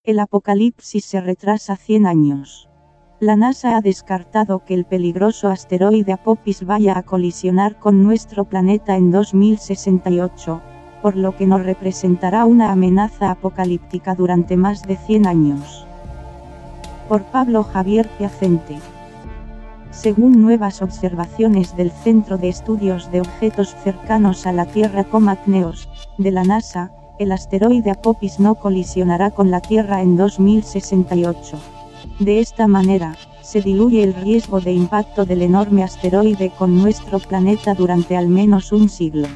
El apocalipsis se retrasa 100 años. La NASA ha descartado que el peligroso asteroide Apophis vaya a colisionar con nuestro planeta en 2068, por lo que no representará una amenaza apocalíptica durante más de 100 años. Por Pablo Javier Piacente. Según nuevas observaciones del Centro de Estudios de Objetos Cercanos a la Tierra CNEOS, de la NASA, el asteroide Apophis no colisionará con la Tierra en 2068. De esta manera, se diluye el riesgo de impacto del enorme asteroide con nuestro planeta durante al menos un siglo.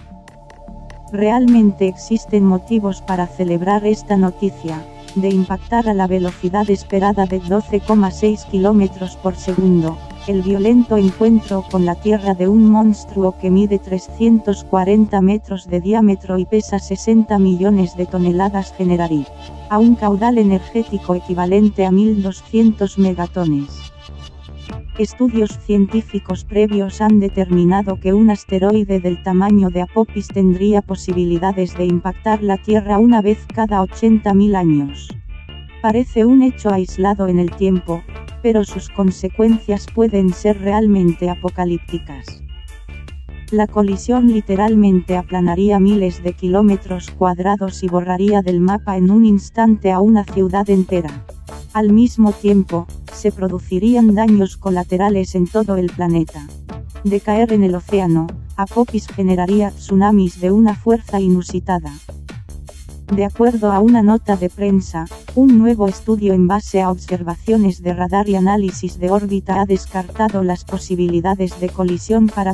Realmente existen motivos para celebrar esta noticia, de impactar a la velocidad esperada de 12,6 km por segundo. El violento encuentro con la Tierra de un monstruo que mide 340 metros de diámetro y pesa 60 millones de toneladas generaría a un caudal energético equivalente a 1.200 megatones. Estudios científicos previos han determinado que un asteroide del tamaño de Apophis tendría posibilidades de impactar la Tierra una vez cada 80.000 años. Parece un hecho aislado en el tiempo, pero sus consecuencias pueden ser realmente apocalípticas. La colisión literalmente aplanaría miles de kilómetros cuadrados y borraría del mapa en un instante a una ciudad entera. Al mismo tiempo, se producirían daños colaterales en todo el planeta. De caer en el océano, Apophis generaría tsunamis de una fuerza inusitada. De acuerdo a una nota de prensa, un nuevo estudio en base a observaciones de radar y análisis de órbita ha descartado las posibilidades de colisión para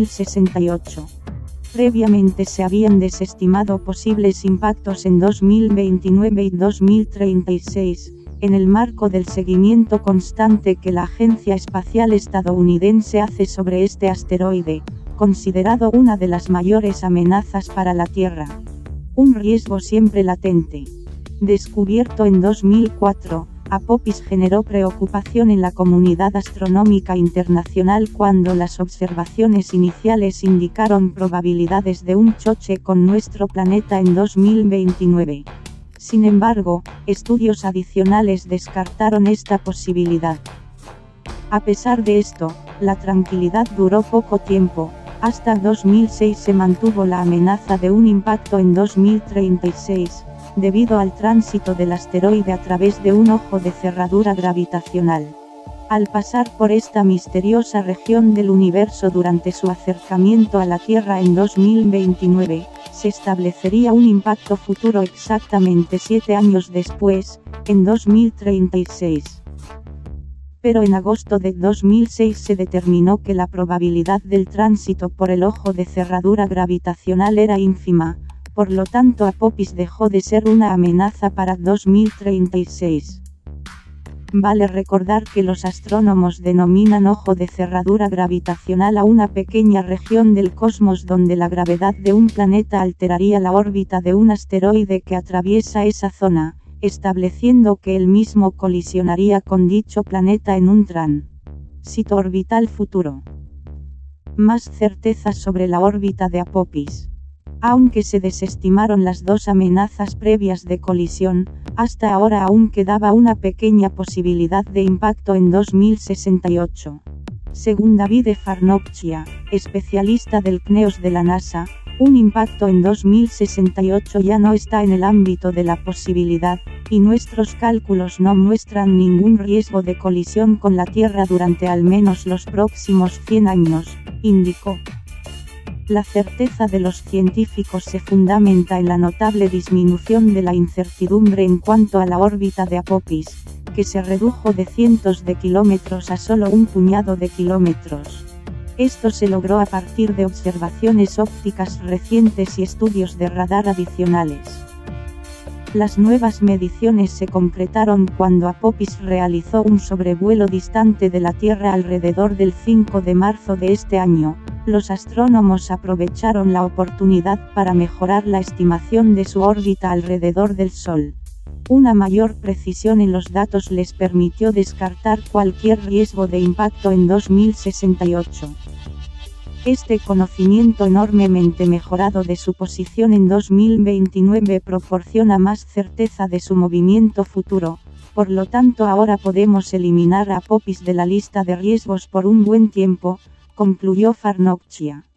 2068. Previamente se habían desestimado posibles impactos en 2029 y 2036, en el marco del seguimiento constante que la Agencia Espacial Estadounidense hace sobre este asteroide, considerado una de las mayores amenazas para la Tierra. Un riesgo siempre latente. Descubierto en 2004, Apophis generó preocupación en la comunidad astronómica internacional cuando las observaciones iniciales indicaron probabilidades de un choque con nuestro planeta en 2029. Sin embargo, estudios adicionales descartaron esta posibilidad. A pesar de esto, la tranquilidad duró poco tiempo. Hasta 2006 se mantuvo la amenaza de un impacto en 2036, debido al tránsito del asteroide a través de un ojo de cerradura gravitacional. Al pasar por esta misteriosa región del universo durante su acercamiento a la Tierra en 2029, se establecería un impacto futuro exactamente 7 años después, en 2036. Pero en agosto de 2006 se determinó que la probabilidad del tránsito por el ojo de cerradura gravitacional era ínfima, por lo tanto Apophis dejó de ser una amenaza para 2036. Vale recordar que los astrónomos denominan ojo de cerradura gravitacional a una pequeña región del cosmos donde la gravedad de un planeta alteraría la órbita de un asteroide que atraviesa esa zona, estableciendo que él mismo colisionaría con dicho planeta en un tránsito orbital futuro. Más certezas sobre la órbita de Apophis. Aunque se desestimaron las dos amenazas previas de colisión, hasta ahora aún quedaba una pequeña posibilidad de impacto en 2068. Según David Farnocchia, especialista del CNEOS de la NASA, un impacto en 2068 ya no está en el ámbito de la posibilidad, y nuestros cálculos no muestran ningún riesgo de colisión con la Tierra durante al menos los próximos 100 años, indicó. La certeza de los científicos se fundamenta en la notable disminución de la incertidumbre en cuanto a la órbita de Apophis, que se redujo de cientos de kilómetros a solo un puñado de kilómetros. Esto se logró a partir de observaciones ópticas recientes y estudios de radar adicionales. Las nuevas mediciones se concretaron cuando Apophis realizó un sobrevuelo distante de la Tierra alrededor del 5 de marzo de este año. Los astrónomos aprovecharon la oportunidad para mejorar la estimación de su órbita alrededor del Sol. Una mayor precisión en los datos les permitió descartar cualquier riesgo de impacto en 2068. Este conocimiento enormemente mejorado de su posición en 2029 proporciona más certeza de su movimiento futuro, por lo tanto ahora podemos eliminar a Apophis de la lista de riesgos por un buen tiempo, concluyó Farnocchia.